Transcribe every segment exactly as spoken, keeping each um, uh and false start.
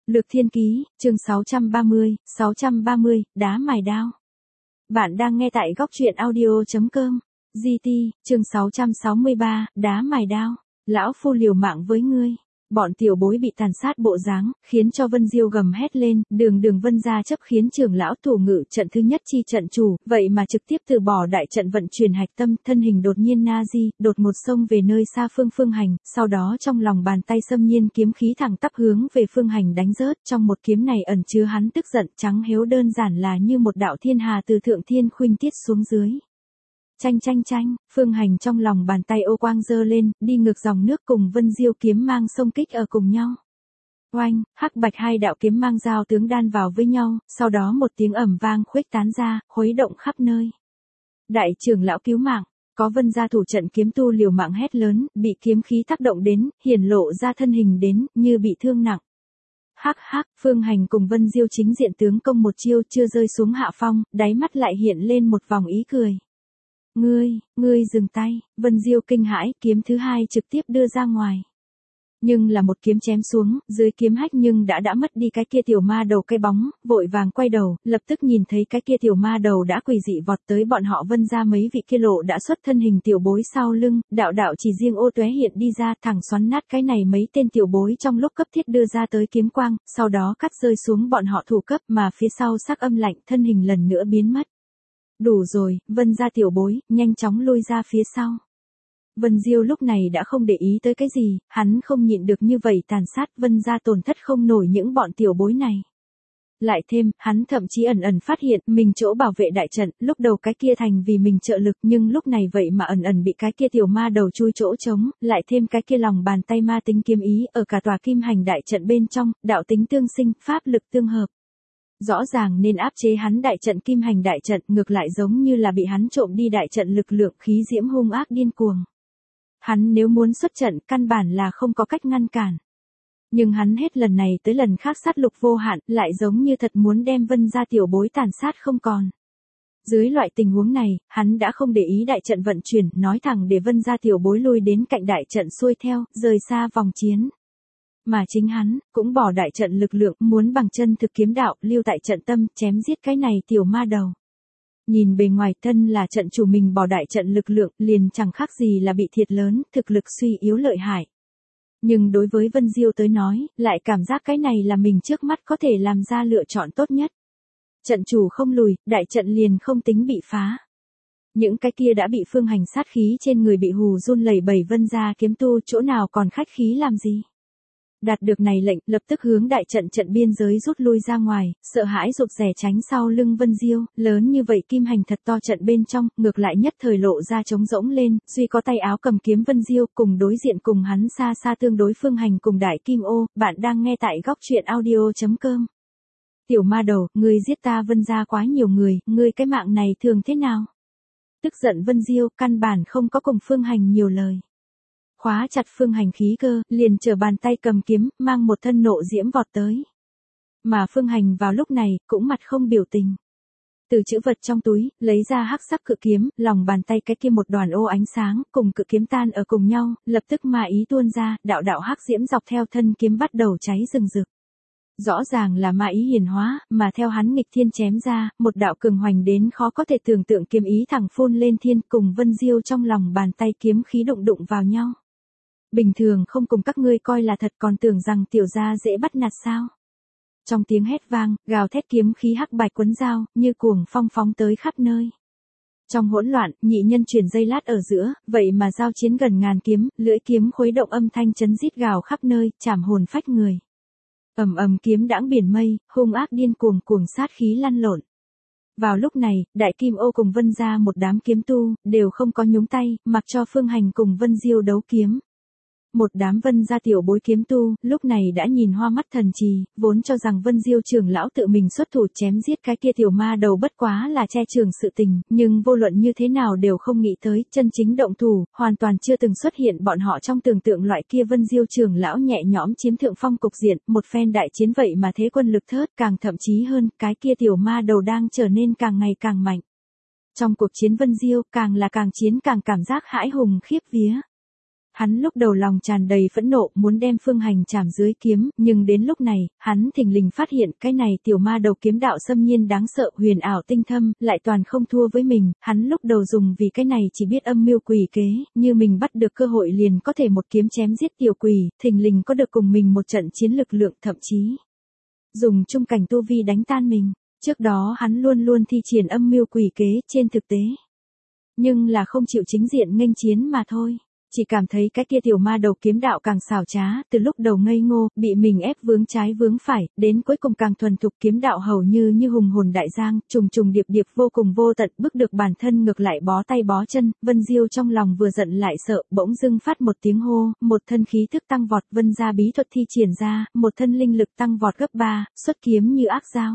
Lược Thiên Ký, chương sáu trăm ba mươi, sáu trăm ba mươi, đá mài đao. Bạn đang nghe tại góc truyện audio chấm com. giê tê, chương sáu trăm sáu mươi ba, đá mài đao. Lão phu liều mạng với ngươi. Bọn tiểu bối bị tàn sát bộ dáng, khiến cho Vân Diêu gầm hét lên, đường đường Vân gia chấp khiến trưởng lão thủ ngự trận thứ nhất chi trận chủ, vậy mà trực tiếp từ bỏ đại trận vận chuyển hạch tâm, thân hình đột nhiên na di, đột ngột xông về nơi xa phương Phương Hành, sau đó trong lòng bàn tay xâm nhiên kiếm khí thẳng tắp hướng về Phương Hành đánh rớt, trong một kiếm này ẩn chứa hắn tức giận trắng héo đơn giản là như một đạo thiên hà từ thượng thiên khuynh tiết xuống dưới. Chanh chanh chanh, Phương Hành trong lòng bàn tay ô quang dơ lên, đi ngược dòng nước cùng Vân Diêu kiếm mang xông kích ở cùng nhau. Oanh, hắc bạch hai đạo kiếm mang giao tướng đan vào với nhau, sau đó một tiếng ầm vang khuếch tán ra, khuấy động khắp nơi. Đại trưởng lão cứu mạng, có Vân gia thủ trận kiếm tu liều mạng hét lớn, bị kiếm khí tác động đến, hiển lộ ra thân hình đến, như bị thương nặng. Hắc hắc, Phương Hành cùng Vân Diêu chính diện tướng công một chiêu chưa rơi xuống hạ phong, đáy mắt lại hiện lên một vòng ý cười. Ngươi, ngươi dừng tay, Vân Diêu kinh hãi, kiếm thứ hai trực tiếp đưa ra ngoài. Nhưng là một kiếm chém xuống, dưới kiếm hách nhưng đã đã mất đi cái kia tiểu ma đầu cái bóng, vội vàng quay đầu, lập tức nhìn thấy cái kia tiểu ma đầu đã quỷ dị vọt tới bọn họ Vân gia mấy vị kia lộ đã xuất thân hình tiểu bối sau lưng, đạo đạo chỉ riêng ô tuế hiện đi ra thẳng xoắn nát cái này mấy tên tiểu bối trong lúc cấp thiết đưa ra tới kiếm quang, sau đó cắt rơi xuống bọn họ thủ cấp mà phía sau sắc âm lạnh thân hình lần nữa biến mất. Đủ rồi, Vân gia tiểu bối, nhanh chóng lui ra phía sau. Vân Diêu lúc này đã không để ý tới cái gì, hắn không nhịn được như vậy tàn sát Vân gia tổn thất không nổi những bọn tiểu bối này. Lại thêm, hắn thậm chí ẩn ẩn phát hiện mình chỗ bảo vệ đại trận, lúc đầu cái kia thành vì mình trợ lực nhưng lúc này vậy mà ẩn ẩn bị cái kia tiểu ma đầu chui chỗ trống, lại thêm cái kia lòng bàn tay ma tính kiếm ý ở cả tòa kim hành đại trận bên trong, đạo tính tương sinh, pháp lực tương hợp. Rõ ràng nên áp chế hắn đại trận kim hành đại trận, ngược lại giống như là bị hắn trộm đi đại trận lực lượng khí diễm hung ác điên cuồng. Hắn nếu muốn xuất trận căn bản là không có cách ngăn cản. Nhưng hắn hết lần này tới lần khác sát lục vô hạn, lại giống như thật muốn đem Vân gia tiểu bối tàn sát không còn. Dưới loại tình huống này, hắn đã không để ý đại trận vận chuyển, nói thẳng để Vân gia tiểu bối lui đến cạnh đại trận xuôi theo, rời xa vòng chiến. Mà chính hắn, cũng bỏ đại trận lực lượng, muốn bằng chân thực kiếm đạo, lưu tại trận tâm, chém giết cái này tiểu ma đầu. Nhìn bề ngoài thân là trận chủ mình bỏ đại trận lực lượng, liền chẳng khác gì là bị thiệt lớn, thực lực suy yếu lợi hại. Nhưng đối với Vân Diêu tới nói, lại cảm giác cái này là mình trước mắt có thể làm ra lựa chọn tốt nhất. Trận chủ không lùi, đại trận liền không tính bị phá. Những cái kia đã bị Phương Hành sát khí trên người bị hù run lẩy bẩy Vân gia kiếm tu chỗ nào còn khách khí làm gì. Đạt được này lệnh, lập tức hướng đại trận trận biên giới rút lui ra ngoài, sợ hãi rụt rè tránh sau lưng Vân Diêu, lớn như vậy kim hành thật to trận bên trong, ngược lại nhất thời lộ ra trống rỗng lên, duy có tay áo cầm kiếm Vân Diêu, cùng đối diện cùng hắn xa xa tương đối Phương Hành cùng đại kim ô, bạn đang nghe tại góc truyện audio chấm com. Tiểu ma đầu, ngươi giết ta Vân gia quá nhiều người, ngươi cái mạng này thường thế nào? Tức giận Vân Diêu, căn bản không có cùng Phương Hành nhiều lời. Khóa chặt Phương Hành khí cơ, liền trở bàn tay cầm kiếm, mang một thân nộ diễm vọt tới. Mà Phương Hành vào lúc này, cũng mặt không biểu tình. Từ chữ vật trong túi, lấy ra hắc sắc cự kiếm, lòng bàn tay cái kia một đoàn ô ánh sáng, cùng cự kiếm tan ở cùng nhau, lập tức ma ý tuôn ra, đạo đạo hắc diễm dọc theo thân kiếm bắt đầu cháy rừng rực. Rõ ràng là ma ý hiển hóa, mà theo hắn nghịch thiên chém ra, một đạo cường hoành đến khó có thể tưởng tượng kiếm ý thẳng phun lên thiên, cùng Vân Diêu trong lòng bàn tay kiếm khí đụng đụng vào nhau. Bình thường không cùng các ngươi coi là thật còn tưởng rằng tiểu gia dễ bắt nạt sao. Trong tiếng hét vang, gào thét kiếm khí hắc bạch quấn dao, như cuồng phong phóng tới khắp nơi. Trong hỗn loạn, nhị nhân chuyển dây lát ở giữa, vậy mà giao chiến gần ngàn kiếm, lưỡi kiếm khuấy động âm thanh chấn rít gào khắp nơi, chảm hồn phách người. Ầm ầm kiếm đãng biển mây, hung ác điên cuồng cuồng sát khí lăn lộn. Vào lúc này, đại kim ô cùng Vân gia một đám kiếm tu, đều không có nhúng tay, mặc cho Phương Hành cùng Vân Diêu đấu kiếm. Một đám Vân gia tiểu bối kiếm tu, lúc này đã nhìn hoa mắt thần trì, vốn cho rằng Vân Diêu trưởng lão tự mình xuất thủ chém giết cái kia tiểu ma đầu bất quá là che trường sự tình, nhưng vô luận như thế nào đều không nghĩ tới, chân chính động thủ, hoàn toàn chưa từng xuất hiện bọn họ trong tưởng tượng loại kia Vân Diêu trưởng lão nhẹ nhõm chiếm thượng phong cục diện, một phen đại chiến vậy mà thế quân lực thớt, càng thậm chí hơn, cái kia tiểu ma đầu đang trở nên càng ngày càng mạnh. Trong cuộc chiến Vân Diêu, càng là càng chiến càng cảm giác hãi hùng khiếp vía. Hắn lúc đầu lòng tràn đầy phẫn nộ muốn đem Phương Hành chảm dưới kiếm, nhưng đến lúc này, hắn thình lình phát hiện cái này tiểu ma đầu kiếm đạo xâm nhiên đáng sợ huyền ảo tinh thâm, lại toàn không thua với mình, hắn lúc đầu dùng vì cái này chỉ biết âm mưu quỷ kế, như mình bắt được cơ hội liền có thể một kiếm chém giết tiểu quỷ, thình lình có được cùng mình một trận chiến lực lượng thậm chí. Dùng chung cảnh tu vi đánh tan mình, trước đó hắn luôn luôn thi triển âm mưu quỷ kế trên thực tế. Nhưng là không chịu chính diện nghênh chiến mà thôi. Chỉ cảm thấy cái kia tiểu ma đầu kiếm đạo càng xảo trá, từ lúc đầu ngây ngô, bị mình ép vướng trái vướng phải, đến cuối cùng càng thuần thục kiếm đạo hầu như như hùng hồn đại giang, trùng trùng điệp điệp vô cùng vô tận, bức được bản thân ngược lại bó tay bó chân, Vân Diêu trong lòng vừa giận lại sợ, bỗng dưng phát một tiếng hô, một thân khí thức tăng vọt, Vân gia bí thuật thi triển ra, một thân linh lực tăng vọt gấp ba, xuất kiếm như ác dao.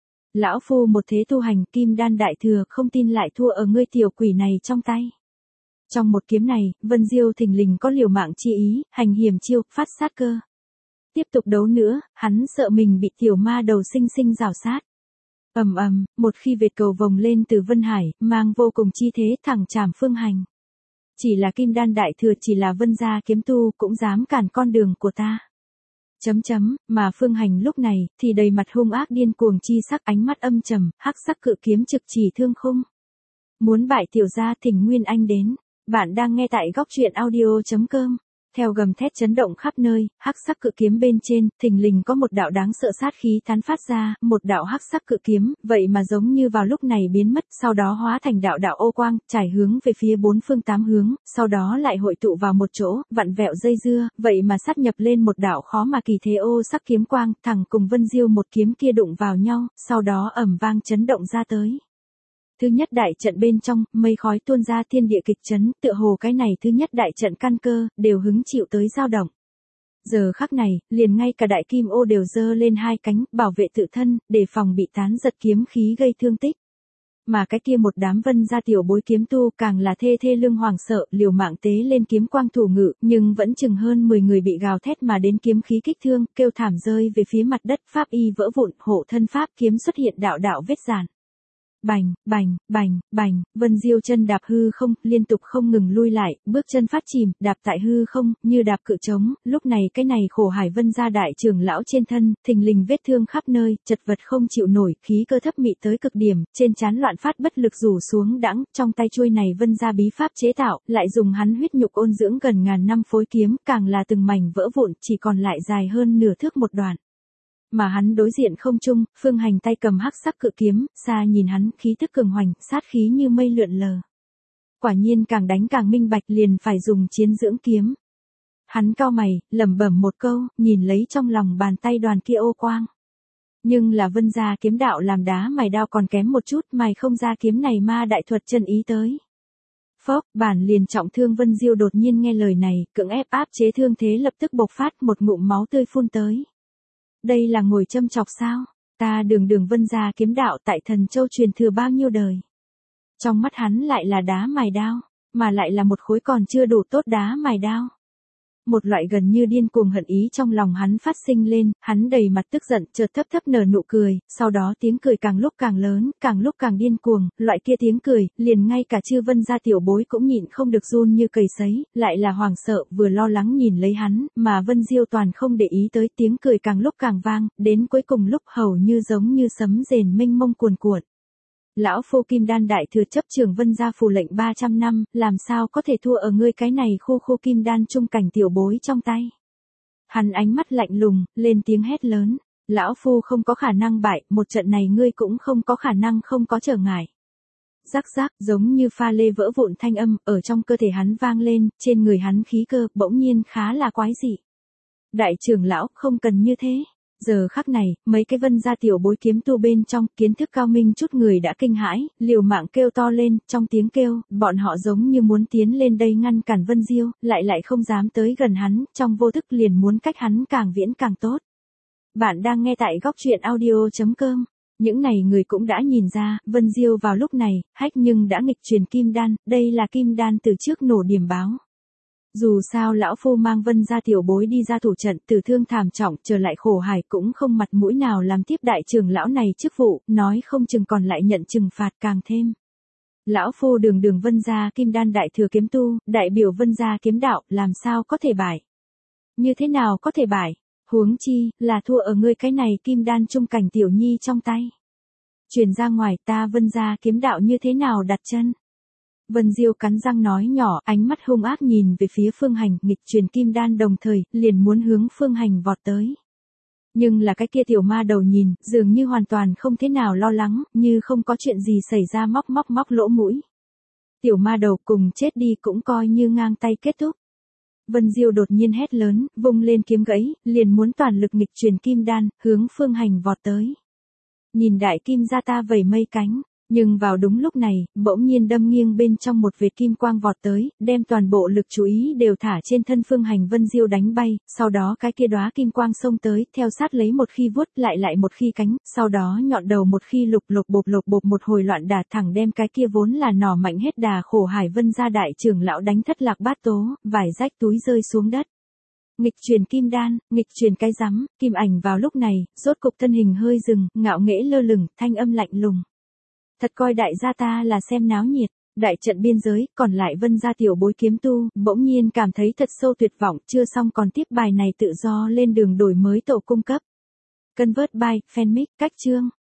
Lão phu một thế tu hành, kim đan đại thừa, không tin lại thua ở ngươi tiểu quỷ này trong tay. Trong một kiếm này, Vân Diêu thình lình có liều mạng chi ý, hành hiểm chiêu, phát sát cơ. Tiếp tục đấu nữa, hắn sợ mình bị tiểu ma đầu sinh sinh rào sát. Ầm ầm, một khi vệt cầu vồng lên từ Vân Hải, mang vô cùng chi thế thẳng chạm Phương Hành. Chỉ là kim đan đại thừa, chỉ là Vân gia kiếm tu cũng dám cản con đường của ta. Chấm chấm, mà Phương Hành lúc này thì đầy mặt hung ác điên cuồng chi sắc, ánh mắt âm trầm, hắc sắc cự kiếm trực chỉ thương khung. Muốn bại tiểu gia thỉnh Nguyên Anh đến. Bạn đang nghe tại góc truyện audio chấm com. Theo gầm thét chấn động khắp nơi, hắc sắc cự kiếm bên trên, thình lình có một đạo đáng sợ sát khí tán phát ra, một đạo hắc sắc cự kiếm, vậy mà giống như vào lúc này biến mất, sau đó hóa thành đạo đạo ô quang, trải hướng về phía bốn phương tám hướng, sau đó lại hội tụ vào một chỗ, vặn vẹo dây dưa, vậy mà sát nhập lên một đạo khó mà kỳ thế ô sắc kiếm quang, thẳng cùng Vân Diêu một kiếm kia đụng vào nhau, sau đó ầm vang chấn động ra tới. Thứ nhất đại trận bên trong, mây khói tuôn ra thiên địa kịch chấn, tựa hồ cái này thứ nhất đại trận căn cơ, đều hứng chịu tới dao động. Giờ khắc này, liền ngay cả đại kim ô đều giơ lên hai cánh, bảo vệ tự thân, để phòng bị tán giật kiếm khí gây thương tích. Mà cái kia một đám Vân gia tiểu bối kiếm tu càng là thê thê lương hoàng sợ, liều mạng tế lên kiếm quang thủ ngự, nhưng vẫn chừng hơn mười người bị gào thét mà đến kiếm khí kích thương, kêu thảm rơi về phía mặt đất, pháp y vỡ vụn, hộ thân pháp kiếm xuất hiện đạo đạo vết rạn. Bành, bành, bành, bành, Vân Diêu chân đạp hư không, liên tục không ngừng lui lại, bước chân phát chìm, đạp tại hư không, như đạp cự trống, lúc này cái này khổ hải Vân gia đại trưởng lão trên thân, thình lình vết thương khắp nơi, chật vật không chịu nổi, khí cơ thấp mị tới cực điểm, trên trán loạn phát bất lực rủ xuống đãng, trong tay chuôi này Vân gia bí pháp chế tạo, lại dùng hắn huyết nhục ôn dưỡng gần ngàn năm phối kiếm, càng là từng mảnh vỡ vụn, chỉ còn lại dài hơn nửa thước một đoạn. Mà hắn đối diện không trung, Phương Hành tay cầm hắc sắc cự kiếm, xa nhìn hắn, khí tức cường hoành, sát khí như mây lượn lờ. Quả nhiên càng đánh càng minh bạch, liền phải dùng chiến dưỡng kiếm. Hắn cau mày, lẩm bẩm một câu, nhìn lấy trong lòng bàn tay đoàn kia ô quang. Nhưng là Vân gia kiếm đạo làm đá mài đao còn kém một chút, mài không ra kiếm này ma đại thuật chân ý tới. Phốc, bản liền trọng thương Vân Diêu đột nhiên nghe lời này, cưỡng ép áp chế thương thế lập tức bộc phát, một ngụm máu tươi phun tới. Đây là ngồi châm chọc sao? Ta đường đường Vân gia kiếm đạo tại Thần Châu truyền thừa bao nhiêu đời. Trong mắt hắn lại là đá mài đao, mà lại là một khối còn chưa đủ tốt đá mài đao. Một loại gần như điên cuồng hận ý trong lòng hắn phát sinh lên, hắn đầy mặt tức giận, chợt thấp thấp nở nụ cười, sau đó tiếng cười càng lúc càng lớn, càng lúc càng điên cuồng, loại kia tiếng cười, liền ngay cả chư Vân gia tiểu bối cũng nhịn không được run như cầy sấy, lại là hoảng sợ, vừa lo lắng nhìn lấy hắn, mà Vân Diêu toàn không để ý tới, tiếng cười càng lúc càng vang, đến cuối cùng lúc hầu như giống như sấm rền mênh mông cuồn cuộn. Lão phu kim đan đại thừa chấp trưởng Vân gia phù lệnh ba trăm năm, làm sao có thể thua ở ngươi cái này khu khu kim đan trung cảnh tiểu bối trong tay. Hắn ánh mắt lạnh lùng, lên tiếng hét lớn, lão phu không có khả năng bại, một trận này ngươi cũng không có khả năng không có trở ngại. Rắc rắc, giống như pha lê vỡ vụn thanh âm, ở trong cơ thể hắn vang lên, trên người hắn khí cơ, bỗng nhiên khá là quái dị. Đại trưởng lão, không cần như thế. Giờ khắc này, mấy cái Vân gia tiểu bối kiếm tu bên trong, kiến thức cao minh chút người đã kinh hãi, liều mạng kêu to lên, trong tiếng kêu, bọn họ giống như muốn tiến lên đây ngăn cản Vân Diêu, lại lại không dám tới gần hắn, trong vô thức liền muốn cách hắn càng viễn càng tốt. Bạn đang nghe tại góc truyện audio chấm com. Những này người cũng đã nhìn ra, Vân Diêu vào lúc này, hách nhưng đã nghịch truyền kim đan, đây là kim đan từ trước nổ điểm báo. Dù sao lão phu mang Vân gia tiểu bối đi ra thủ trận, tử thương thảm trọng, trở lại khổ hải cũng không mặt mũi nào làm tiếp đại trưởng lão này chức vụ, nói không chừng còn lại nhận trừng phạt càng thêm. Lão phu đường đường Vân gia kim đan đại thừa kiếm tu, đại biểu Vân gia kiếm đạo, làm sao có thể bại? Như thế nào có thể bại? Huống chi, là thua ở ngươi cái này kim đan trung cảnh tiểu nhi trong tay. Truyền ra ngoài ta Vân gia kiếm đạo như thế nào đặt chân? Vân Diêu cắn răng nói nhỏ, ánh mắt hung ác nhìn về phía Phương Hành, nghịch truyền kim đan đồng thời, liền muốn hướng Phương Hành vọt tới. Nhưng là cái kia tiểu ma đầu nhìn, dường như hoàn toàn không thế nào lo lắng, như không có chuyện gì xảy ra móc móc móc lỗ mũi. Tiểu ma đầu cùng chết đi cũng coi như ngang tay kết thúc. Vân Diêu đột nhiên hét lớn, vung lên kiếm gãy, liền muốn toàn lực nghịch truyền kim đan, hướng Phương Hành vọt tới. Nhìn đại kim gia ta vẩy mây cánh, nhưng vào đúng lúc này, bỗng nhiên đâm nghiêng bên trong một vệt kim quang vọt tới, đem toàn bộ lực chú ý đều thả trên thân Phương Hành. Vân Diêu đánh bay, sau đó cái kia đóa kim quang xông tới, theo sát lấy một khi vuốt, lại lại một khi cánh, sau đó nhọn đầu một khi lục lục bộp lục bộp một hồi loạn đả, thẳng đem cái kia vốn là nỏ mạnh hết đà khổ hải Vân gia đại trưởng lão đánh thất lạc bát tố, vải rách túi rơi xuống đất. Nghịch truyền kim đan, nghịch truyền cái rắm, Kim Ảnh vào lúc này, rốt cục thân hình hơi dừng, ngạo nghễ lơ lửng, thanh âm lạnh lùng. Thật coi đại gia ta là xem náo nhiệt, đại trận biên giới, còn lại Vân gia tiểu bối kiếm tu, bỗng nhiên cảm thấy thật sâu tuyệt vọng, chưa xong còn tiếp bài này tự do lên đường đổi mới tổ cung cấp. Convert by, fanmic, cách chương.